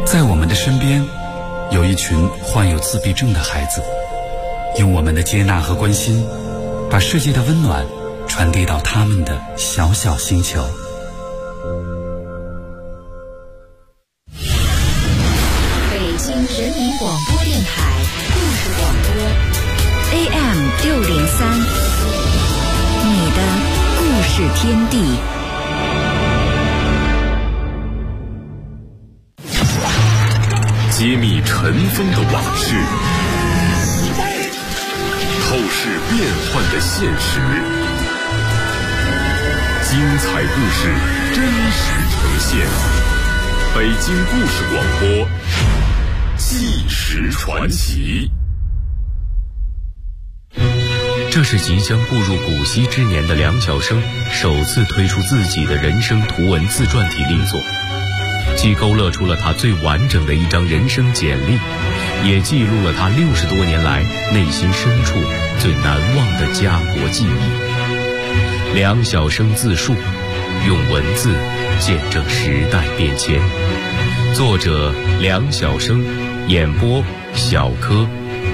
在我们的身边，有一群患有自闭症的孩子，用我们的接纳和关心，把世界的温暖传递到他们的小小星球。 北京人民广播电台故事广播 AM603，你的故事天地。 揭秘尘封的往事，透视变幻的现实，精彩故事真实呈现。北京故事广播，纪实传奇。 这是即将步入古稀之年的梁晓声首次推出自己的人生图文自传体力作，既勾勒出了他最完整的一张人生简历，也记录了他60多年来内心深处最难忘的家国记忆。梁晓声自述，用文字见证时代变迁。作者梁晓声，演播小柯。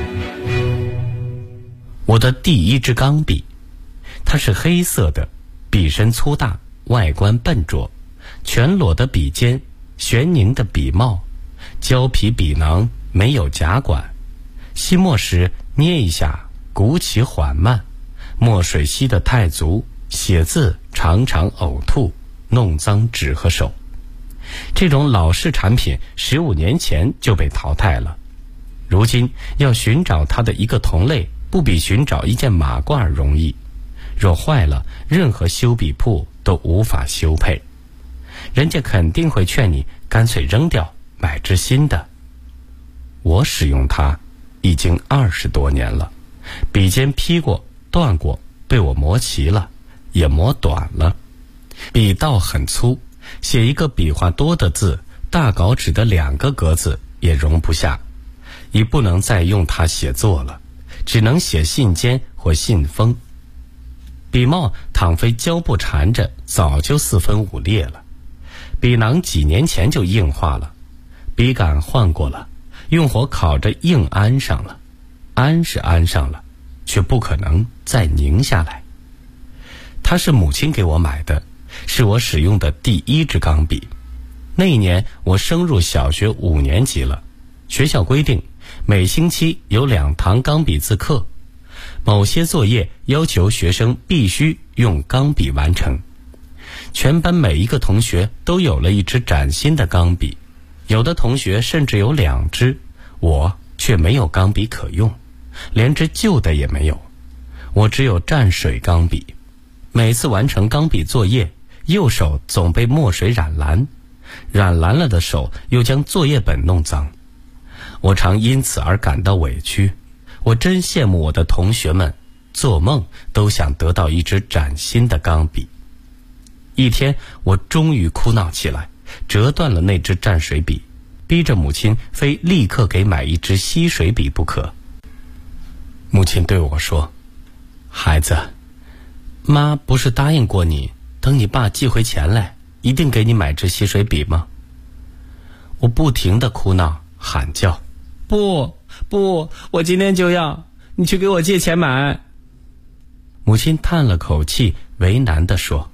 我的第一支钢笔，它是黑色的，笔身粗大，外观笨拙，全裸的笔尖，悬凝的笔帽，胶皮笔囊，没有夹管，吸墨时捏一下，鼓起缓慢，墨水吸得太足，写字常常呕吐，弄脏纸和手。这种老式产品15年前就被淘汰了，如今要寻找它的一个同类，不比寻找一件马褂容易。若坏了，任何修笔铺都无法修配，人家肯定会劝你干脆扔掉，买支新的。我使用它已经20多年了，笔尖劈过、断过，被我磨齐了，也磨短了。笔道很粗，写一个笔画多的字，大稿纸的2个格子也容不下，已不能再用它写作了，只能写信笺或信封。笔帽倘非胶布缠着，早就4分5裂了。笔囊几年前就硬化了，笔杆换过了，用火烤着硬安上了，安是安上了，却不可能再拧下来。它是母亲给我买的，是我使用的第一支钢笔。那一年我升入小学5年级了，学校规定每星期有2堂钢笔字课，某些作业要求学生必须用钢笔完成。全班每一个同学都有了一支崭新的钢笔，有的同学甚至有2支，我却没有钢笔可用，连支旧的也没有。我只有蘸水钢笔，每次完成钢笔作业，右手总被墨水染蓝，染蓝了的手又将作业本弄脏。我常因此而感到委屈，我真羡慕我的同学们，做梦都想得到一支崭新的钢笔。一天我终于哭闹起来，折断了那支蘸水笔，逼着母亲非立刻给买一支吸水笔不可。母亲对我说：孩子，妈不是答应过你，等你爸寄回钱来，一定给你买支吸水笔吗？我不停地哭闹喊叫，不，我今天就要，你去给我借钱买。母亲叹了口气，为难地说：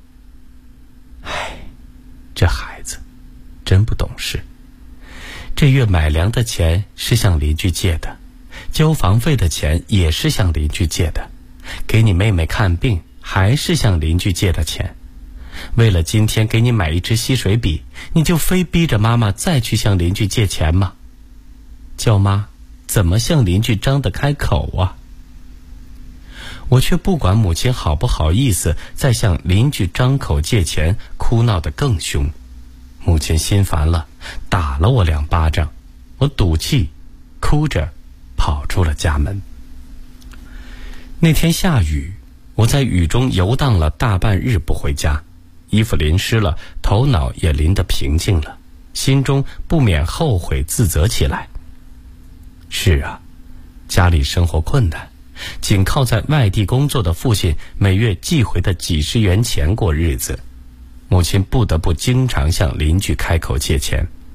这孩子真不懂事，这月买粮的钱是向邻居借的，交房费的钱也是向邻居借的，给你妹妹看病还是向邻居借的钱。为了今天给你买一支吸水笔，你就非逼着妈妈再去向邻居借钱吗？叫妈怎么向邻居张得开口啊？我却不管母亲好不好意思再向邻居张口借钱，哭闹得更凶。母亲心烦了，打了我2巴掌，我赌气哭着跑出了家门。那天下雨，我在雨中游荡了大半日不回家，衣服淋湿了，头脑也淋得平静了，心中不免后悔自责起来。是啊，家里生活困难，仅靠在外地工作的父亲每月寄回的几十元钱过日子，母亲不得不经常向邻居开口借钱。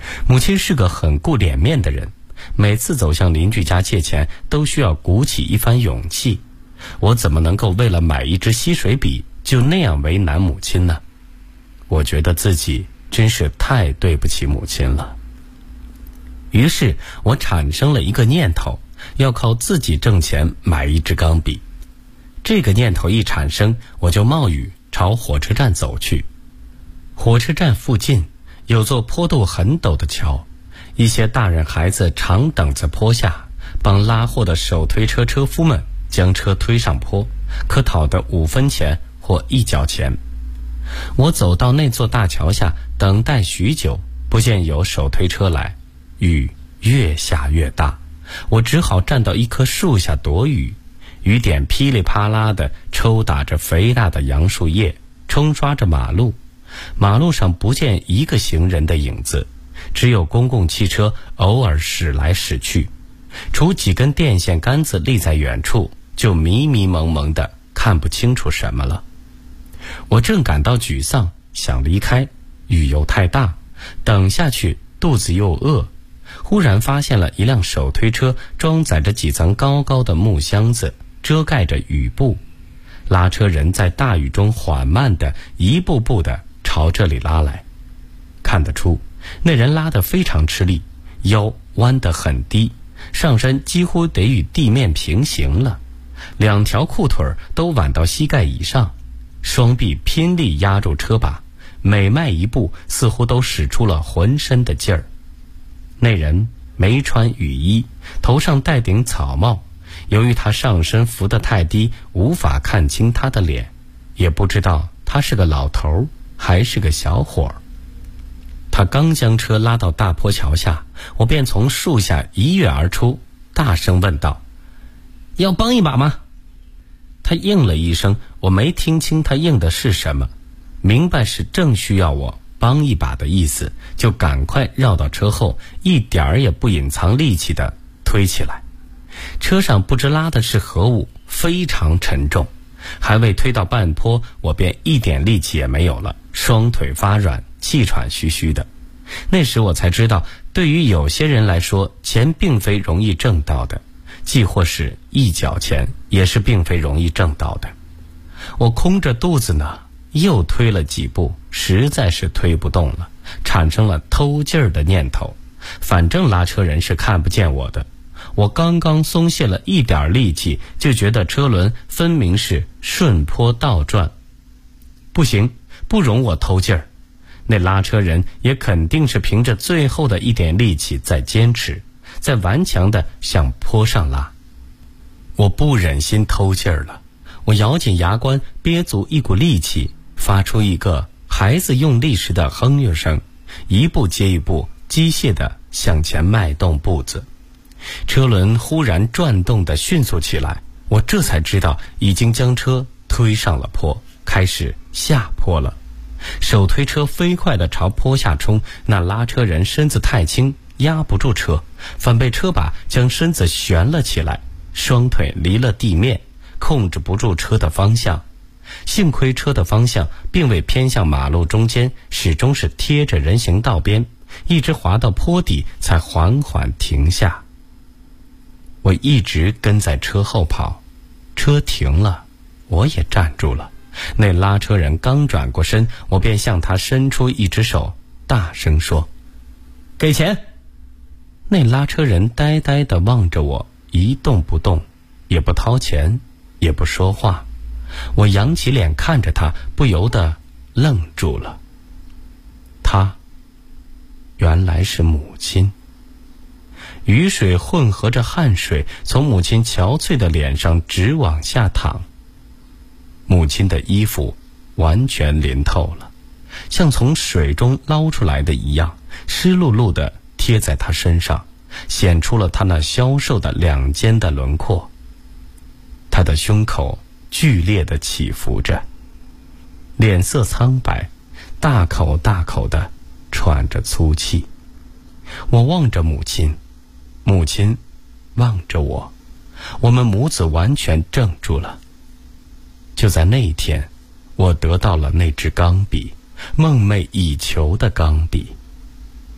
母亲是个很顾脸面的人，每次走向邻居家借钱都需要鼓起一番勇气。我怎么能够为了买一支吸水笔就那样为难母亲呢？我觉得自己真是太对不起母亲了。于是我产生了一个念头，要靠自己挣钱买一支钢笔。这个念头一产生，我就冒雨朝火车站走去。火车站附近有座坡度很陡的桥，一些大人孩子常等在坡下，帮拉货的手推车车夫们将车推上坡，可讨得5分钱或1角钱。我走到那座大桥下，等待许久，不见有手推车来，雨越下越大，我只好站到一棵树下躲雨。雨点噼里啪啦地抽打着肥大的杨树叶，冲刷着马路。马路上不见一个行人的影子，只有公共汽车偶尔驶来驶去，除几根电线杆子立在远处，就迷迷蒙蒙的看不清楚什么了。我正感到沮丧，想离开，雨又太大，等下去肚子又饿，忽然发现了一辆手推车，装载着几层高高的木箱子，遮盖着雨布。拉车人在大雨中缓慢地一步步地朝这里拉来。看得出那人拉得非常吃力，腰弯得很低，上身几乎得与地面平行了，2条裤腿都挽到膝盖以上，双臂拼力压住车把，每迈一步似乎都使出了浑身的劲儿。那人没穿雨衣，头上戴顶草帽，由于他上身浮得太低，无法看清他的脸，也不知道他是个老头还是个小伙儿。他刚将车拉到大坡桥下，我便从树下一跃而出，大声问道：要帮一把吗？他应了一声，我没听清他应的是什么，明白是正需要我帮一把的意思，就赶快绕到车后，一点儿也不隐藏力气地推起来。车上不知拉的是何物，非常沉重，还未推到半坡，我便一点力气也没有了，双腿发软，气喘吁吁的。那时我才知道，对于有些人来说，钱并非容易挣到的，既或是1角钱，也是并非容易挣到的。我空着肚子呢，又推了几步，实在是推不动了，产生了偷劲儿的念头。反正拉车人是看不见我的，我刚刚松懈了一点力气，就觉得车轮分明是顺坡倒转。不行，不容我偷劲儿。那拉车人也肯定是凭着最后的一点力气在坚持，在顽强地向坡上拉。我不忍心偷劲儿了，我咬紧牙关，憋足一股力气，发出一个孩子用力时的哼唧声，一步接一步机械地向前迈动步子。车轮忽然转动得迅速起来，我这才知道已经将车推上了坡，开始下坡了。手推车飞快地朝坡下冲，那拉车人身子太轻，压不住车，反被车把将身子悬了起来，双腿离了地面，控制不住车的方向。幸亏车的方向并未偏向马路中间，始终是贴着人行道边，一直滑到坡底才缓缓停下。我一直跟在车后跑，车停了，我也站住了。那拉车人刚转过身，我便向他伸出一只手，大声说：给钱。那拉车人呆呆地望着我，一动不动，也不掏钱，也不说话。我扬起脸看着他，不由得愣住了。他原来是母亲。雨水混合着汗水从母亲憔悴的脸上直往下淌，母亲的衣服完全淋透了，像从水中捞出来的一样，湿漉漉地贴在她身上，显出了她那消瘦的两肩的轮廓。她的胸口剧烈地起伏着，脸色苍白，大口大口地喘着粗气。我望着母亲，母亲望着我，我们母子完全怔住了。就在那一天，我得到了那支钢笔，梦寐以求的钢笔。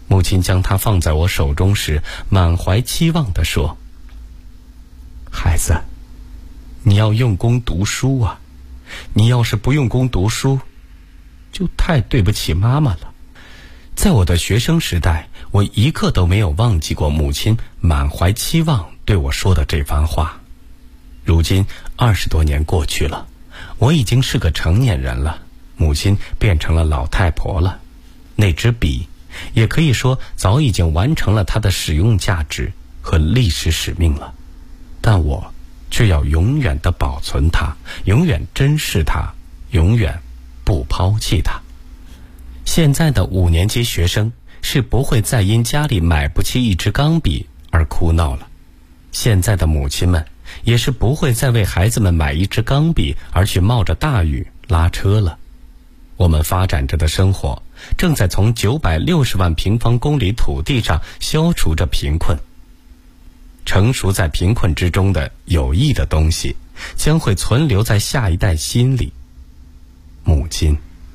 母亲将它放在我手中时，满怀期望地说：“孩子，你要用功读书啊！你要是不用功读书，就太对不起妈妈了。”在我的学生时代，我一刻都没有忘记过母亲满怀期望对我说的这番话。如今20多年过去了，我已经是个成年人了，母亲变成了老太婆了。那支笔也可以说早已经完成了它的使用价值和历史使命了，但我却要永远地保存它，永远珍视它，永远不抛弃它。现在的5年级学生是不会再因家里买不起一支钢笔而哭闹了，现在的母亲们也是不会再为孩子们买一支钢笔而去冒着大雨拉车了。我们发展着的生活正在从960万平方公里土地上消除着贫困。成熟在贫困之中的有益的东西将会存留在下一代心里。母亲，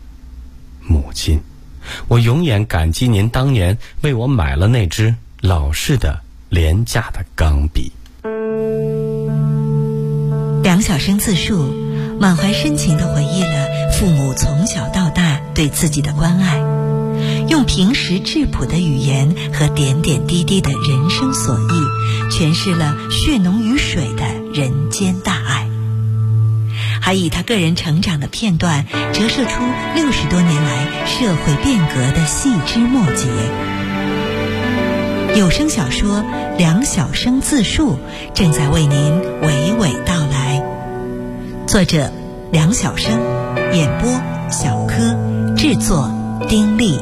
我永远感激您当年为我买了那支老式的廉价的钢笔。 梁晓声自述，满怀深情地回忆了父母从小到大对自己的关爱，用平实质朴的语言和点点滴滴的人生所忆，诠释了血浓于水的人间大爱，还以他个人成长的片段折射出60多年来社会变革的细枝末节。有声小说《梁晓声自述》正在为您娓娓道来，作者梁晓声，演播小柯，制作丁力。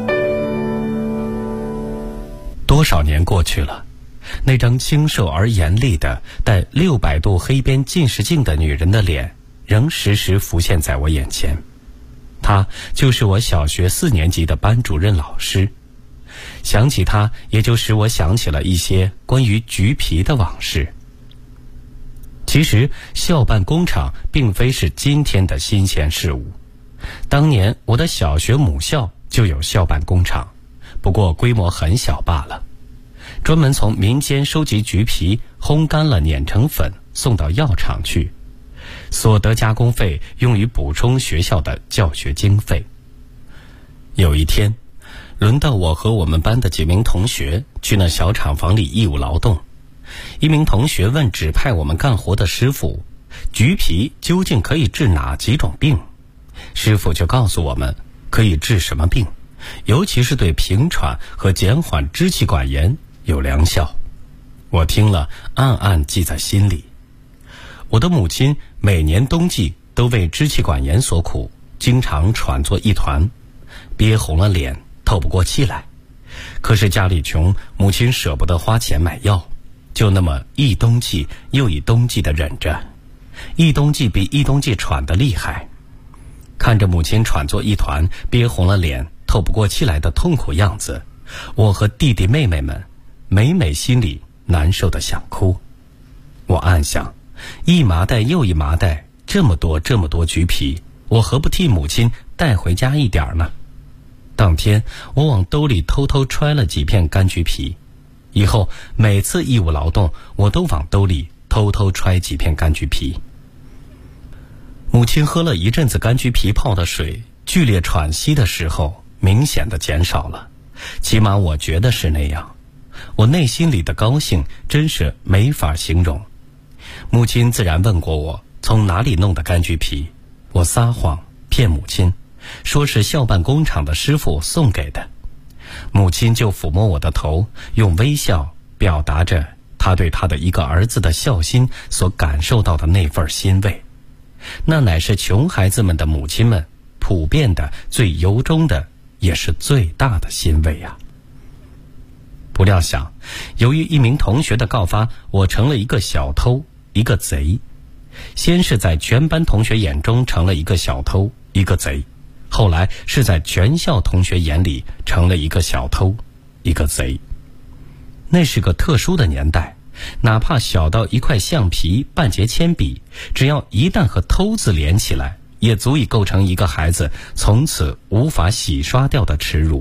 多少年过去了，那张清瘦而严厉的带600度黑边近视镜的女人的脸仍时时浮现在我眼前。她就是我小学4年级的班主任老师。想起她，也就使我想起了一些关于橘皮的往事。其实校办工厂并非是今天的新鲜事物，当年我的小学母校就有校办工厂，不过规模很小罢了，专门从民间收集橘皮，烘干了碾成粉，送到药厂去，所得加工费用于补充学校的教学经费。有一天，轮到我和我们班的几名同学去那小厂房里义务劳动。一名同学问指派我们干活的师傅，橘皮究竟可以治哪几种病？师傅就告诉我们可以治什么病，尤其是对平喘和减缓支气管炎有良效。我听了暗暗记在心里。我的母亲每年冬季都为支气管炎所苦，经常喘作一团，憋红了脸，透不过气来。可是家里穷，母亲舍不得花钱买药，就那么一冬季又一冬季地忍着，一冬季比一冬季喘得厉害。看着母亲喘作一团，憋红了脸，透不过气来的痛苦样子，我和弟弟妹妹们每每心里难受得想哭。我暗想，一麻袋又一麻袋，这么多橘皮，我何不替母亲带回家一点呢？当天我往兜里偷偷揣了几片柑橘皮，以后每次义务劳动，我都往兜里偷偷揣几片柑橘皮。母亲喝了一阵子柑橘皮泡的水，剧烈喘息的时候明显的减少了，起码我觉得是那样。我内心里的高兴真是没法形容。母亲自然问过我从哪里弄的柑橘皮，我撒谎骗母亲，说是校办工厂的师傅送给的。母亲就抚摸我的头，用微笑表达着她对她的一个儿子的孝心所感受到的那份欣慰。那乃是穷孩子们的母亲们普遍的最由衷的也是最大的欣慰啊。不料想，由于一名同学的告发，我成了一个小偷，一个贼。先是在全班同学眼中成了一个小偷，一个贼，后来是在全校同学眼里成了一个小偷，一个贼。那是个特殊的年代，哪怕小到一块橡皮、半截铅笔，只要一旦和偷字连起来，也足以构成一个孩子从此无法洗刷掉的耻辱，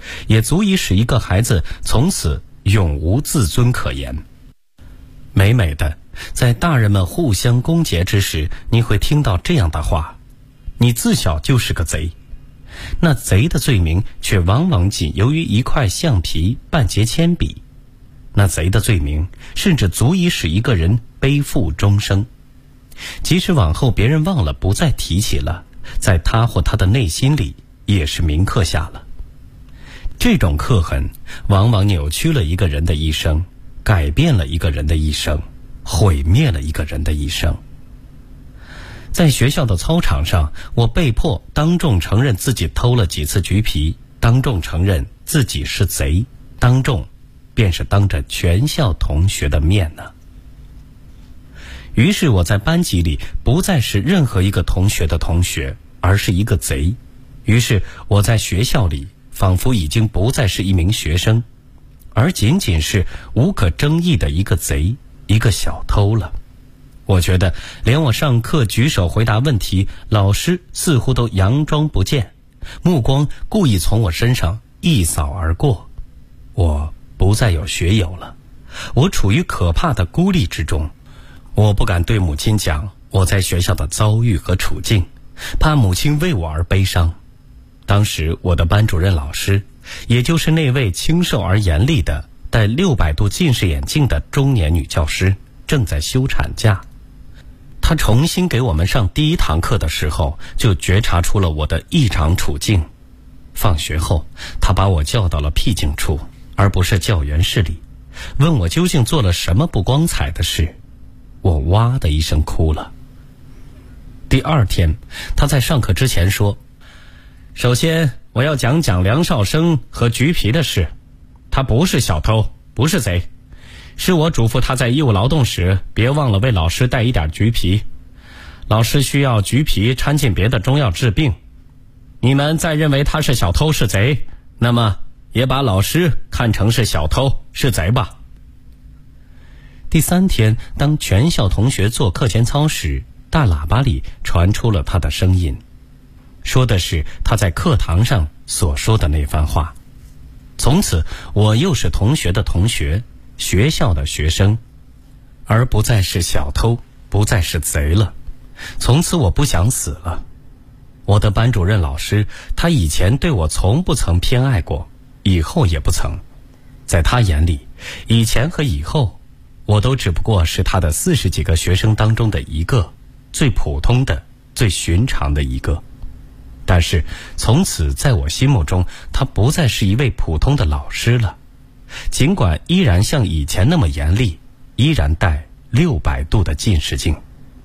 也足以使一个孩子从此永无自尊可言。美美的，在大人们互相攻讦之时，你会听到这样的话：你自小就是个贼。那贼的罪名却往往仅由于一块橡皮、半截铅笔。那贼的罪名甚至足以使一个人背负终生。即使往后别人忘了，不再提起了，在他或他的内心里也是铭刻下了。这种刻痕往往扭曲了一个人的一生，改变了一个人的一生，毁灭了一个人的一生。在学校的操场上，我被迫当众承认自己偷了几次橘皮，当众承认自己是贼，当众便是当着全校同学的面呢。于是我在班级里不再是任何一个同学的同学，而是一个贼。于是我在学校里仿佛已经不再是一名学生，而仅仅是无可争议的一个贼，一个小偷了。我觉得连我上课举手回答问题，老师似乎都佯装不见，目光故意从我身上一扫而过。我不再有学友了，我处于可怕的孤立之中。我不敢对母亲讲我在学校的遭遇和处境，怕母亲为我而悲伤。当时我的班主任老师，也就是那位清瘦而严厉的戴600度近视眼镜的中年女教师，正在休产假。她重新给我们上第一堂课的时候，就觉察出了我的异常处境。放学后，她把我叫到了僻静处，而不是教员室里，问我究竟做了什么不光彩的事。我哇的一声哭了。第二天，她在上课之前说：首先我要讲梁少生和橘皮的事，他不是小偷，不是贼，是我嘱咐他在义务劳动时别忘了为老师带一点橘皮，老师需要橘皮掺进别的中药治病。你们再认为他是小偷是贼，那么也把老师看成是小偷是贼吧。第3天，当全校同学做课间操时，大喇叭里传出了他的声音，说的是他在课堂上所说的那番话。从此我又是同学的同学，学校的学生，而不再是小偷，不再是贼了。从此我不想死了。我的班主任老师，他以前对我从不曾偏爱过，以后也不曾。在他眼里，以前和以后，我都只不过是他的40几个学生当中的一个，最普通的、最寻常的一个。但是从此在我心目中，他不再是一位普通的老师了，尽管依然像以前那么严厉，依然戴600度的近视镜。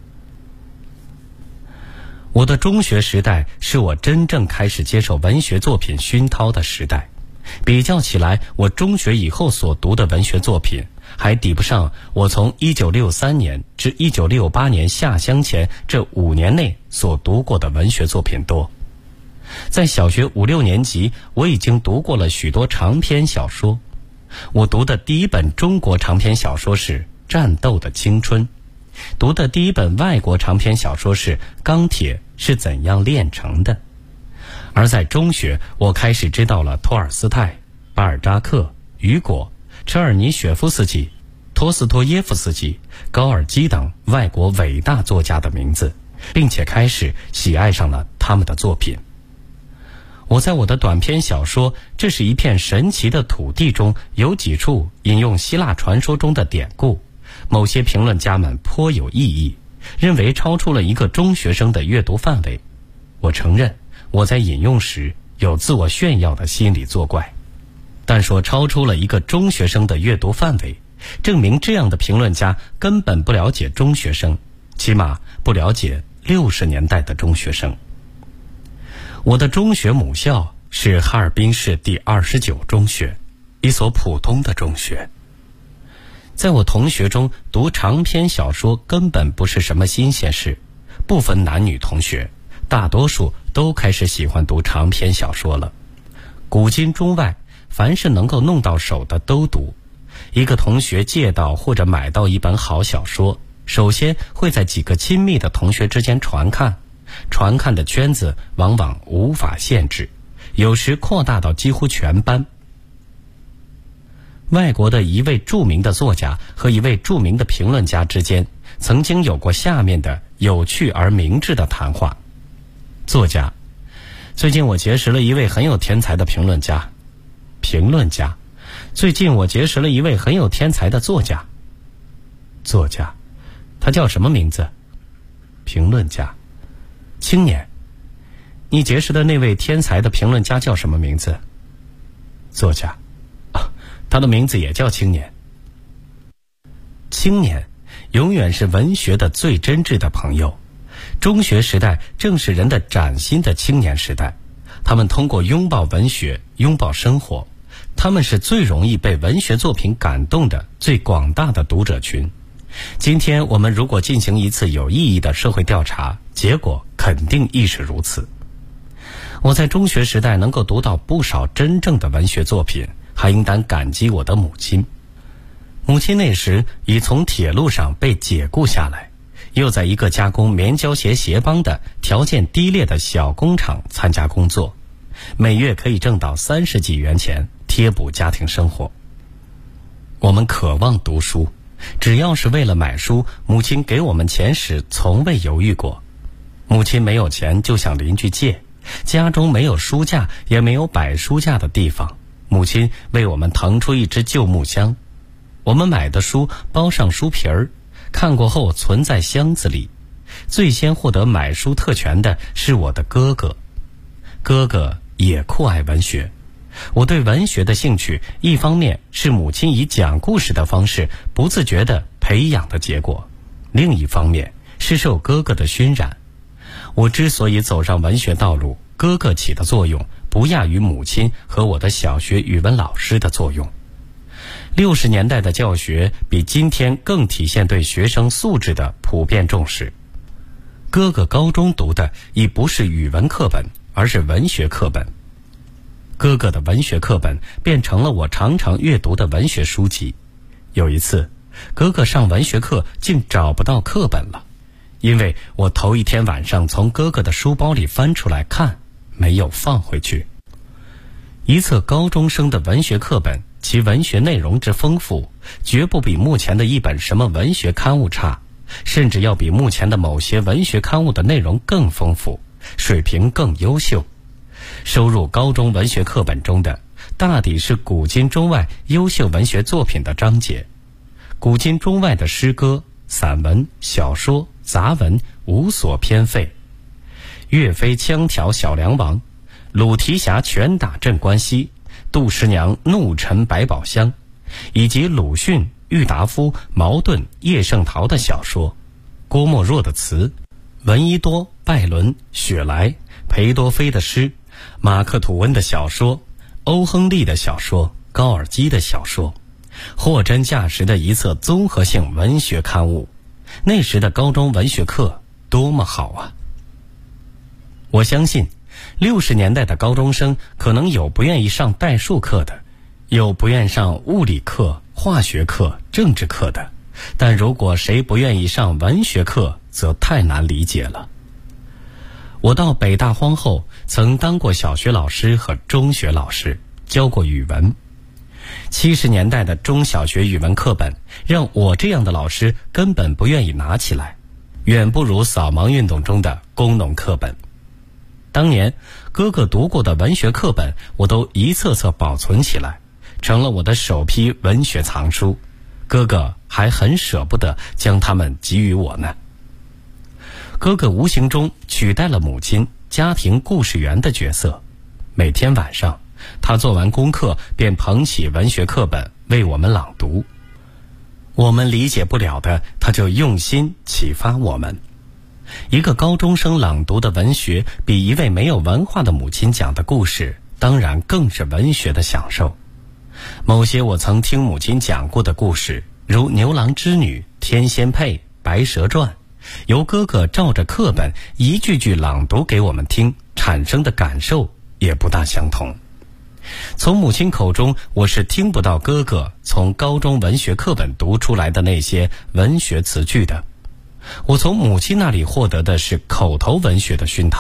我的中学时代是我真正开始接受文学作品熏陶的时代。比较起来，我中学以后所读的文学作品还抵不上我从1963年至1968年下乡前这5年内所读过的文学作品多。在小学5、6年级，我已经读过了许多长篇小说。我读的第一本中国长篇小说是《战斗的青春》，读的第一本外国长篇小说是《钢铁是怎样炼成的》。而在中学，我开始知道了托尔斯泰、巴尔扎克、雨果、车尔尼雪夫斯基、托斯托耶夫斯基、高尔基等外国伟大作家的名字，并且开始喜爱上了他们的作品。我在我的短篇小说《这是一片神奇的土地》中有几处引用希腊传说中的典故，某些评论家们颇有异议，认为超出了一个中学生的阅读范围。我承认我在引用时有自我炫耀的心理作怪，但说超出了一个中学生的阅读范围，证明这样的评论家根本不了解中学生，起码不了解60年代的中学生。我的中学母校是哈尔滨市第29中学，一所普通的中学。在我同学中，读长篇小说根本不是什么新鲜事，不分男女同学，大多数都开始喜欢读长篇小说了。古今中外，凡是能够弄到手的都读。一个同学借到或者买到一本好小说，首先会在几个亲密的同学之间传看，传看的圈子往往无法限制， 有时扩大到几乎全班。外国的一位著名的作家和一位著名的评论家之间曾经有过下面的有趣而明智的谈话。作家：最近我结识了一位很有天才的评论家。评论家：最近我结识了一位很有天才的作家。作家：他叫什么名字？评论家：青年：你结识的那位天才的评论家叫什么名字？作家：他的名字也叫青年。青年永远是文学的最真挚的朋友。中学时代正是人的崭新的青年时代，他们通过拥抱文学，拥抱生活，他们是最容易被文学作品感动的最广大的读者群。今天我们如果进行一次有意义的社会调查，结果肯定亦是如此。我在中学时代能够读到不少真正的文学作品，还应当感激我的母亲。母亲那时已从铁路上被解雇下来，又在一个加工棉胶鞋鞋帮的条件低劣的小工厂参加工作，每月可以挣到30几元钱，贴补家庭生活。我们渴望读书，只要是为了买书，母亲给我们钱时从未犹豫过。母亲没有钱就向邻居借，家中没有书架也没有摆书架的地方，母亲为我们腾出一只旧木箱，我们买的书包上书皮儿，看过后存在箱子里。最先获得买书特权的是我的哥哥，哥哥也酷爱文学。我对文学的兴趣，一方面是母亲以讲故事的方式不自觉地培养的结果，另一方面是受哥哥的熏染。我之所以走上文学道路，哥哥起的作用不亚于母亲和我的小学语文老师的作用。60年代的教学比今天更体现对学生素质的普遍重视。哥哥高中读的已不是语文课本，而是文学课本。哥哥的文学课本变成了我常常阅读的文学书籍。有一次，哥哥上文学课竟找不到课本了，因为我头一天晚上从哥哥的书包里翻出来看，没有放回去。一册高中生的文学课本，其文学内容之丰富，绝不比目前的一本什么文学刊物差，甚至要比目前的某些文学刊物的内容更丰富，水平更优秀。收入高中文学课本中的，大抵是古今中外优秀文学作品的章节。古今中外的诗歌、散文、小说、杂文无所偏废。岳飞枪挑小梁王，鲁提辖拳打镇关西，杜十娘怒沉百宝箱，以及鲁迅、郁达夫、茅盾、叶圣陶的小说，郭沫若的词，闻一多、拜伦、雪莱、裴多菲的诗，马克吐温的小说，欧亨利的小说，高尔基的小说，货真价实的一册综合性文学刊物。那时的高中文学课多么好啊！我相信60年代的高中生可能有不愿意上代数课的，有不愿上物理课、化学课、政治课的，但如果谁不愿意上文学课，则太难理解了。我到北大荒后，曾当过小学老师和中学老师，教过语文。70年代的中小学语文课本，让我这样的老师根本不愿意拿起来，远不如扫盲运动中的工农课本。当年哥哥读过的文学课本，我都一册册保存起来，成了我的首批文学藏书。哥哥还很舍不得将它们给予我呢。哥哥无形中取代了母亲家庭故事员的角色。每天晚上，他做完功课便捧起文学课本为我们朗读。我们理解不了的，他就用心启发我们。一个高中生朗读的文学，比一位没有文化的母亲讲的故事，当然更是文学的享受。某些我曾听母亲讲过的故事，如牛郎织女、天仙配、白蛇传，由哥哥照着课本一句句朗读给我们听，产生的感受也不大相同。从母亲口中，我是听不到哥哥从高中文学课本读出来的那些文学词句的。我从母亲那里获得的是口头文学的熏陶，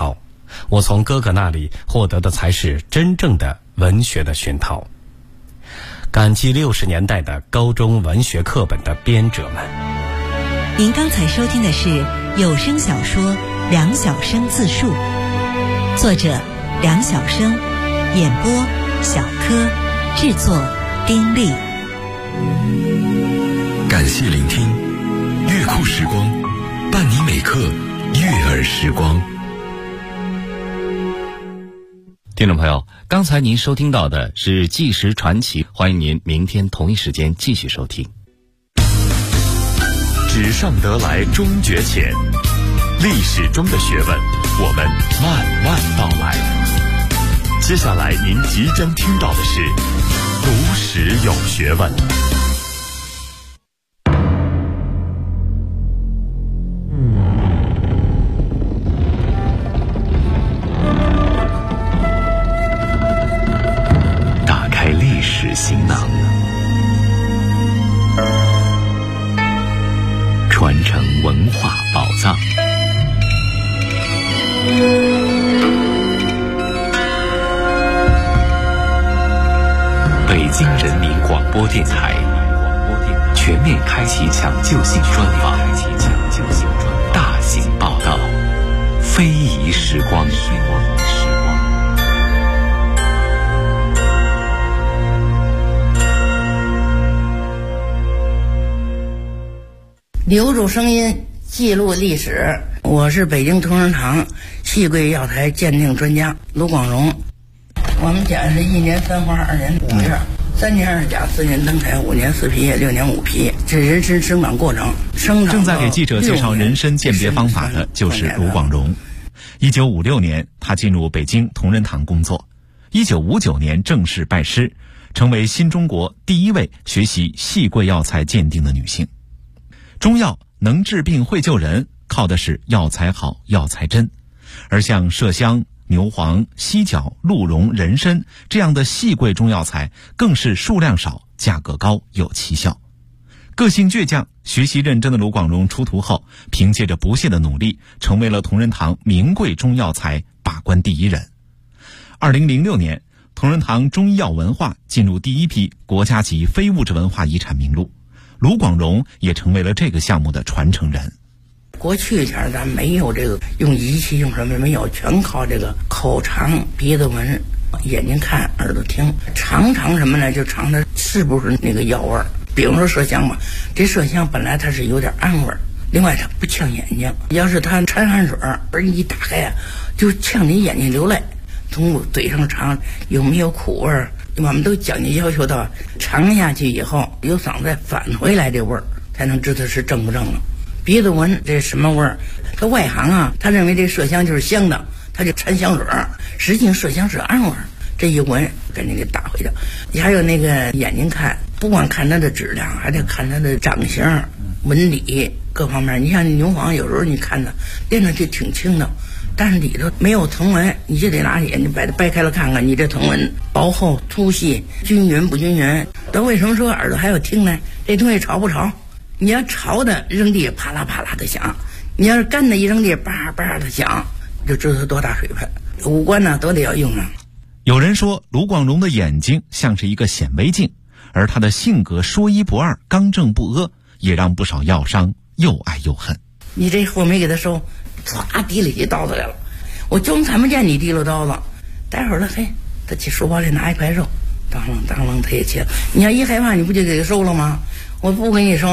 我从哥哥那里获得的才是真正的文学的熏陶。感激60年代的高中文学课本的编者们。 您刚才收听的是有声小说《梁晓声自述》，作者梁晓声，演播小柯，制作丁力。 感谢聆听，乐库时光，伴你每刻悦耳时光。 听众朋友，刚才您收听到的是纪实传奇，欢迎您明天同一时间继续收听。 纸上得来终觉浅，历史中的学问，我们慢慢道来。接下来您即将听到的是读史有学问。打开历史行囊，传承文化宝藏。北京人民广播电台全面开启抢救性专访，大型报道，非遗时光。 留住声音，记录历史。我是北京同仁堂戏柜药材鉴定专家卢广荣。我们讲是1年3花2年5月，3年2甲4年登台5年4批6年5批，这人参生长过程。 正在给记者介绍人参鉴别方法的就是卢广荣。1956年，他进入北京同仁堂工作。1959年正式拜师，成为新中国第一位学习戏柜药材鉴定的女性。中药能治病会救人，靠的是药材好药材真，而像麝香、牛黄、犀角、鹿茸、人参这样的细贵中药材更是数量少，价格高，有奇效。个性倔强、学习认真的卢广荣出徒后，凭借着不懈的努力，成为了同仁堂名贵中药材把关第一人。2006年，同仁堂中医药文化进入第一批国家级非物质文化遗产名录，卢广荣也成为了这个项目的传承人。 过去前咱没有这个用仪器用什么没有，全靠这个口尝、鼻子闻、眼睛看、耳朵听，尝什么呢？就尝它是不是那个药味儿。比如说麝香吧，这麝香本来它是有点暗味儿，另外它不呛眼睛，要是它掺汗水而一打开啊，就呛你眼睛流泪。从嘴上尝有没有苦味儿，我们都讲究要求到尝下去以后有嗓子再返回来这味儿，才能知道是正不正了。鼻子闻这什么味儿？他外行啊，他认为这麝香就是香的，他就掺香水儿，实际上麝香是暗味儿。这一闻赶紧给打回去。还有那个眼睛看，不光看它的质量，还得看它的长相、纹理各方面。你像牛黄，有时候你看它练的就挺轻的，但是里头没有藤纹，你就得拿眼睛把它掰开了看看，你这藤纹薄厚、粗细、均匀不均匀。但为什么说耳朵还要听呢？这东西潮不潮？你要潮的扔地啪啦啪啦的响，你要是干的一扔地叭叭的响，就知道它多大水分。五官呢都得要用上。 有人说卢广荣的眼睛像是一个显微镜，而他的性格说一不二、刚正不阿，也让不少药商又爱又恨。 你这货没给他收，唰提了起刀子来了，我就看不见你提溜刀子。待会儿了，嘿，他去书包里拿一块肉，当啷当啷他也切了。你要一害怕，你不就给他收了吗？我不给你收。